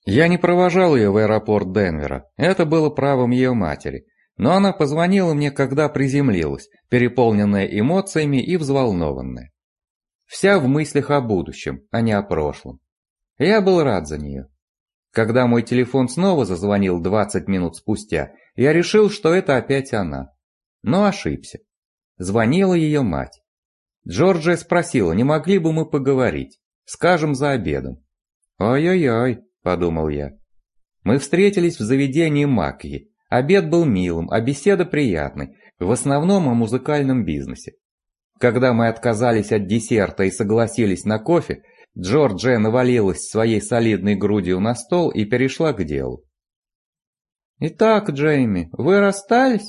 Я не провожал ее в аэропорт Денвера, это было правом ее матери. Но она позвонила мне, когда приземлилась, переполненная эмоциями и взволнованная. Вся в мыслях о будущем, а не о прошлом. Я был рад за нее. Когда мой телефон снова зазвонил 20 минут спустя, я решил, что это опять она. Но ошибся. Звонила ее мать. Джорджия спросила, не могли бы мы поговорить, скажем, за обедом. «Ой-ой-ой», — подумал я. Мы встретились в заведении Макки. Обед был милым, а беседа приятной, в основном о музыкальном бизнесе. Когда мы отказались от десерта и согласились на кофе, Джорджия навалилась своей солидной грудью на стол и перешла к делу. «Итак, Джейми, вы расстались?»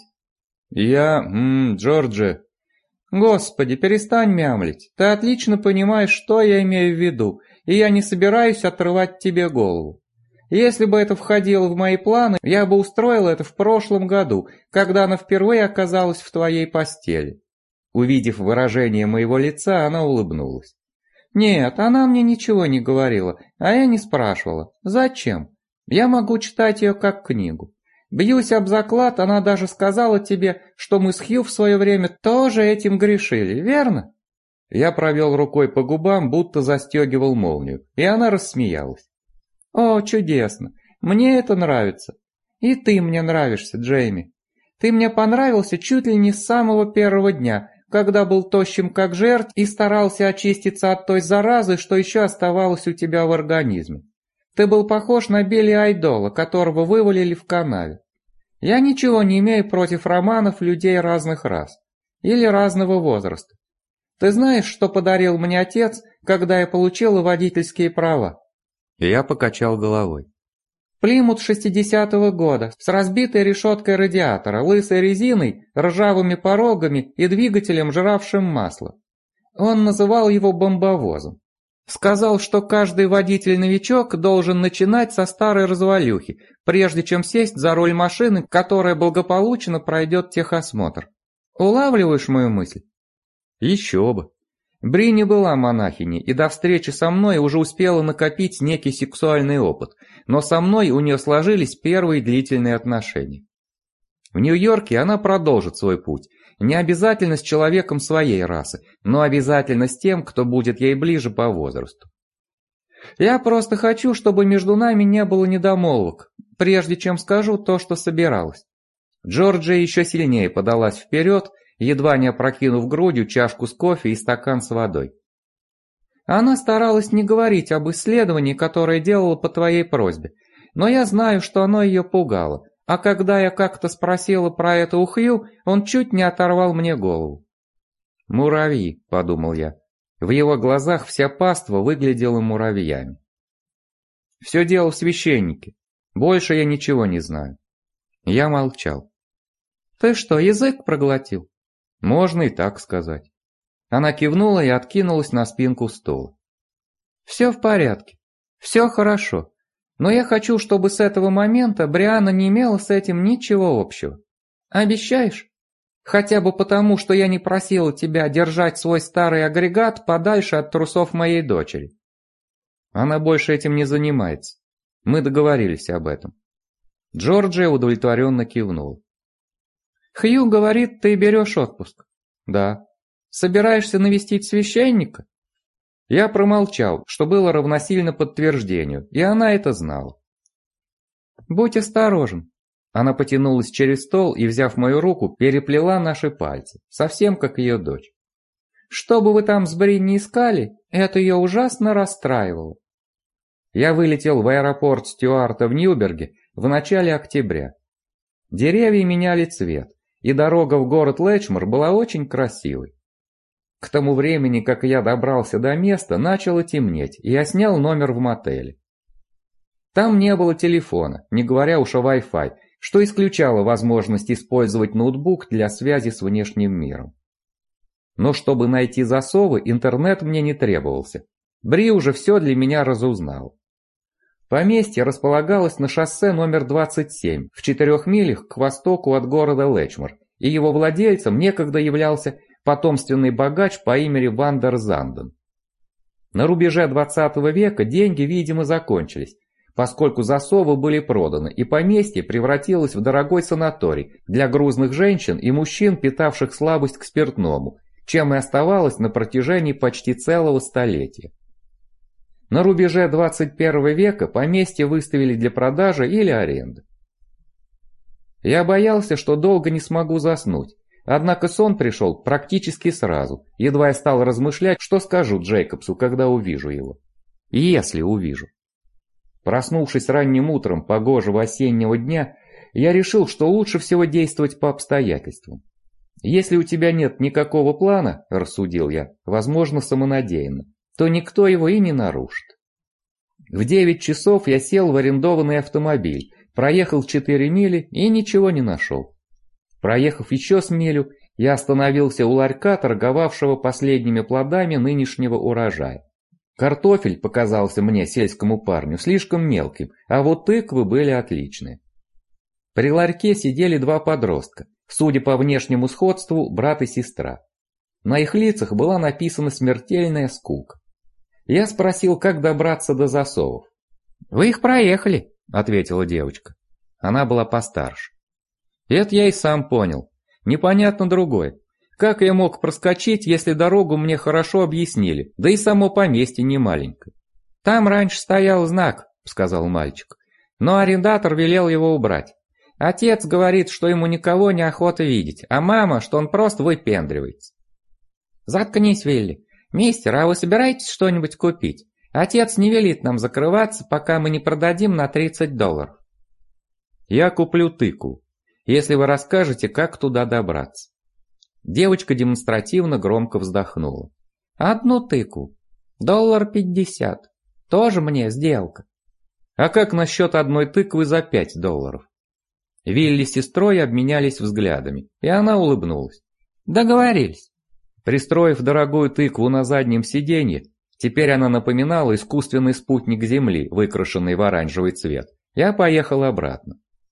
Джорджия...» «Господи, перестань мямлить. Ты отлично понимаешь, что я имею в виду, и я не собираюсь отрывать тебе голову. Если бы это входило в мои планы, я бы устроил это в прошлом году, когда она впервые оказалась в твоей постели». Увидев выражение моего лица, она улыбнулась. «Нет, она мне ничего не говорила, а я не спрашивала. Зачем? Я могу читать ее как книгу. Бьюсь об заклад, она даже сказала тебе, что мы с Хью в свое время тоже этим грешили, верно?» Я провел рукой по губам, будто застегивал молнию, и она рассмеялась. «О, чудесно! Мне это нравится. И ты мне нравишься, Джейми. Ты мне понравился чуть ли не с самого первого дня, когда был тощим как жертв и старался очиститься от той заразы, что еще оставалось у тебя в организме. Ты был похож на Билли Айдола, которого вывалили в канаве. Я ничего не имею против романов людей разных рас или разного возраста. Ты знаешь, что подарил мне отец, когда я получил водительские права?» Я покачал головой. «Плимут 60-го года, с разбитой решеткой радиатора, лысой резиной, ржавыми порогами и двигателем, жравшим масло. Он называл его бомбовозом. Сказал, что каждый водитель-новичок должен начинать со старой развалюхи, прежде чем сесть за руль машины, которая благополучно пройдет техосмотр. Улавливаешь мою мысль?» «Еще бы. Бри не была монахиней, и до встречи со мной уже успела накопить некий сексуальный опыт, но со мной у нее сложились первые длительные отношения. В Нью-Йорке она продолжит свой путь, не обязательно с человеком своей расы, но обязательно с тем, кто будет ей ближе по возрасту. Я просто хочу, чтобы между нами не было недомолвок, прежде чем скажу то, что собиралась». Джорджия еще сильнее подалась вперед, едва не опрокинув грудью чашку с кофе и стакан с водой. «Она старалась не говорить об исследовании, которое делала по твоей просьбе, но я знаю, что оно ее пугало, а когда я как-то спросила про это у Хью, он чуть не оторвал мне голову». «Муравьи», — подумал я. В его глазах вся паства выглядела муравьями. «Все дело в священнике. Больше я ничего не знаю». Я молчал. «Ты что, язык проглотил?» «Можно и так сказать». Она кивнула и откинулась на спинку стула. «Все в порядке. Все хорошо. Но я хочу, чтобы с этого момента Брианна не имела с этим ничего общего. Обещаешь? Хотя бы потому, что я не просила тебя держать свой старый агрегат подальше от трусов моей дочери». «Она больше этим не занимается. Мы договорились об этом». Джорджия удовлетворенно кивнула. «Хью говорит, ты берешь отпуск?» «Да». «Собираешься навестить священника?» Я промолчал, что было равносильно подтверждению, и она это знала. «Будь осторожен». Она потянулась через стол и, взяв мою руку, переплела наши пальцы, совсем как ее дочь. «Что бы вы там с Бри не искали, это ее ужасно расстраивало». Я вылетел в аэропорт Стюарта в Ньюберге в начале октября. Деревья меняли цвет, и дорога в город Лэчмор была очень красивой. К тому времени, как я добрался до места, начало темнеть, и я снял номер в мотеле. Там не было телефона, не говоря уж о Wi-Fi, что исключало возможность использовать ноутбук для связи с внешним миром. Но чтобы найти засовы, интернет мне не требовался. Бри уже все для меня разузнал. Поместье располагалось на шоссе номер 27, в 4 милях к востоку от города Лэчмор, и его владельцем некогда являлся потомственный богач по имени Вандер Занден. На рубеже 20 века деньги, видимо, закончились, поскольку засовы были проданы, и поместье превратилось в дорогой санаторий для грузных женщин и мужчин, питавших слабость к спиртному, чем и оставалось на протяжении почти целого столетия. На рубеже 21 века поместье выставили для продажи или аренды. Я боялся, что долго не смогу заснуть, однако сон пришел практически сразу, едва я стал размышлять, что скажу Джейкобсу, когда увижу его. Если увижу. Проснувшись ранним утром погожего осеннего дня, я решил, что лучше всего действовать по обстоятельствам. Если у тебя нет никакого плана, рассудил я, возможно, самонадеянно, то никто его и не нарушит. В 9 часов я сел в арендованный автомобиль, проехал 4 мили и ничего не нашел. Проехав еще с милю, я остановился у ларька, торговавшего последними плодами нынешнего урожая. Картофель показался мне, сельскому парню, слишком мелким, а вот тыквы были отличные. При ларьке сидели 2 подростка, судя по внешнему сходству, брат и сестра. На их лицах была написана смертельная скука. Я спросил, как добраться до засовов. «Вы их проехали», — ответила девочка. Она была постарше. Это я и сам понял. Непонятно другое. Как я мог проскочить, если дорогу мне хорошо объяснили, да и само поместье не маленькое? «Там раньше стоял знак», — сказал мальчик, но арендатор велел его убрать. Отец говорит, что ему никого не охота видеть, а мама, что он просто выпендривается. «Заткнись, Вилли. Мистер, а вы собираетесь что-нибудь купить? Отец не велит нам закрываться, пока мы не продадим на $30. «Я куплю тыкву, если вы расскажете, как туда добраться». Девочка демонстративно громко вздохнула. «Одну тыкву. $50. Тоже мне сделка». «А как насчет одной тыквы за $5? Вилли с сестрой обменялись взглядами, и она улыбнулась. «Договорились». Пристроив дорогую тыкву на заднем сиденье, теперь она напоминала искусственный спутник Земли, выкрашенный в оранжевый цвет, я поехал обратно.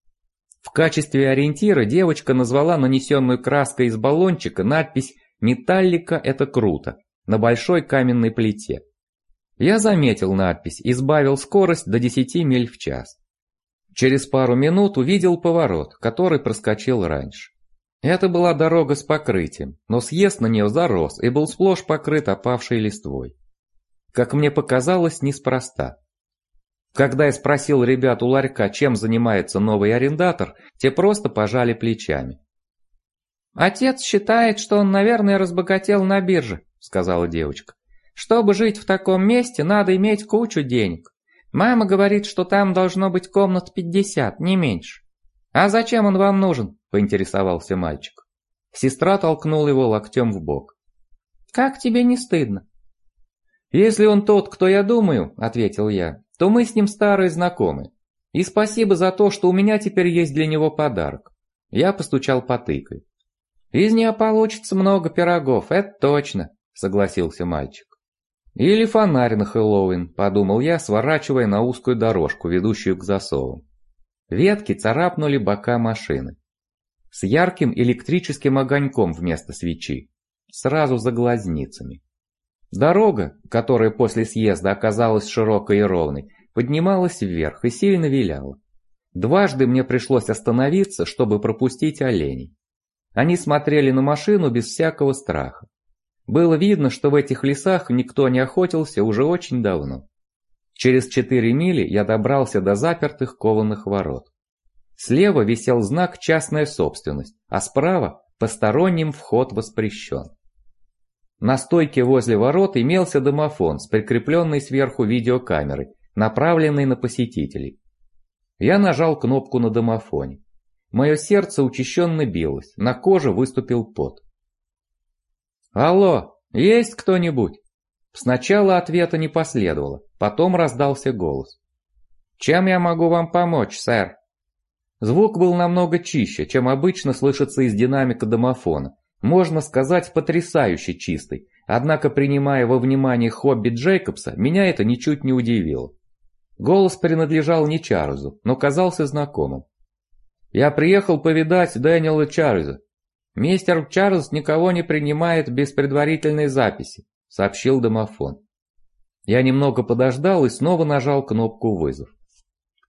В качестве ориентира девочка назвала нанесенную краской из баллончика надпись «Металлика – это круто» на большой каменной плите. Я заметил надпись и сбавил скорость до 10 миль в час. Через пару минут увидел поворот, который проскочил раньше. Это была дорога с покрытием, но съезд на нее зарос и был сплошь покрыт опавшей листвой. Как мне показалось, неспроста. Когда я спросил ребят у ларька, чем занимается новый арендатор, те просто пожали плечами. «Отец считает, что он, наверное, разбогател на бирже», — сказала девочка. «Чтобы жить в таком месте, надо иметь кучу денег. Мама говорит, что там должно быть комнат 50, не меньше». «А зачем он вам нужен?» — поинтересовался мальчик. Сестра толкнула его локтем в бок. «Как тебе не стыдно?» «Если он тот, кто я думаю», — ответил я, — «то мы с ним старые знакомые. И спасибо за то, что у меня теперь есть для него подарок». Я постучал по тыкве. «Из нее получится много пирогов, это точно», — согласился мальчик. «Или фонарь на Хэллоуин», — подумал я, сворачивая на узкую дорожку, ведущую к засовам. Ветки царапнули бока машины. С ярким электрическим огоньком вместо свечи. Сразу за глазницами. Дорога, которая после съезда оказалась широкой и ровной, поднималась вверх и сильно виляла. Дважды мне пришлось остановиться, чтобы пропустить оленей. Они смотрели на машину без всякого страха. Было видно, что в этих лесах никто не охотился уже очень давно. Через 4 мили я добрался до запертых кованых ворот. Слева висел знак «Частная собственность», а справа «Посторонним вход воспрещен». На стойке возле ворот имелся домофон с прикрепленной сверху видеокамерой, направленной на посетителей. Я нажал кнопку на домофоне. Мое сердце учащенно билось, на коже выступил пот. «Алло, есть кто-нибудь?» Сначала ответа не последовало, потом раздался голос. «Чем я могу вам помочь, сэр?» Звук был намного чище, чем обычно слышится из динамика домофона. Можно сказать, потрясающе чистый, однако, принимая во внимание хобби Джейкобса, меня это ничуть не удивило. Голос принадлежал не Чарльзу, но казался знакомым. «Я приехал повидать Дэниела Чарльза. Мистер Чарльз никого не принимает без предварительной записи», — сообщил домофон. Я немного подождал и снова нажал кнопку «Вызов».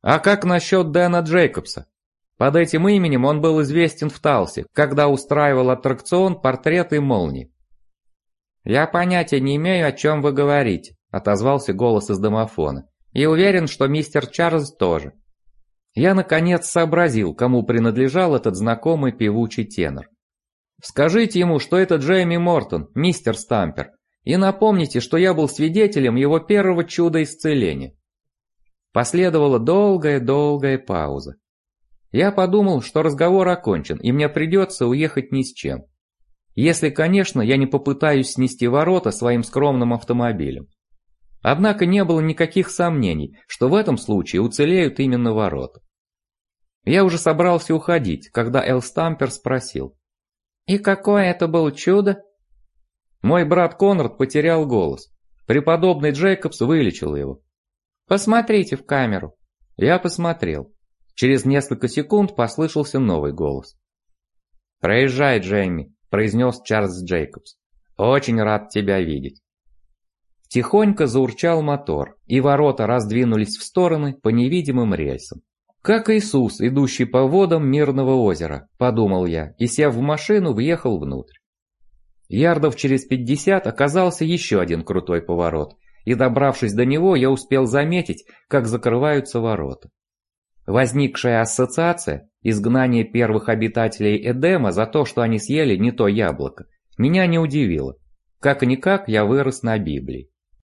А как насчет Дэна Джейкобса? Под этим именем он был известен в Талсе, когда устраивал аттракцион «Портреты молнии». «Я понятия не имею, о чем вы говорите», — отозвался голос из домофона. «И уверен, что мистер Чарльз тоже». Я, наконец, сообразил, кому принадлежал этот знакомый певучий тенор. «Скажите ему, что это Джейми Мортон, мистер Стампер, и напомните, что я был свидетелем его первого чуда исцеления». Последовала долгая пауза. Я подумал, что разговор окончен, и мне придется уехать ни с чем. Если, конечно, я не попытаюсь снести ворота своим скромным автомобилем. Однако не было никаких сомнений, что в этом случае уцелеют именно ворота. Я уже собрался уходить, когда Эл Стампер спросил: «И какое это было чудо?» Мой брат Конрад потерял голос. Преподобный Джейкобс вылечил его. «Посмотрите в камеру». Я посмотрел. Через несколько секунд послышался новый голос. «Проезжай, Джейми», — произнес Чарльз Джейкобс. «Очень рад тебя видеть». Тихонько заурчал мотор, и ворота раздвинулись в стороны по невидимым рельсам. «Как Иисус, идущий по водам мирного озера», — подумал я, и, сев в машину, въехал внутрь. Ярдов через 50 оказался еще один крутой поворот, и, добравшись до него, я успел заметить, как закрываются ворота. Возникшая ассоциация, изгнание первых обитателей Эдема за то, что они съели не то яблоко, меня не удивило. Как-никак я вырос на Библии.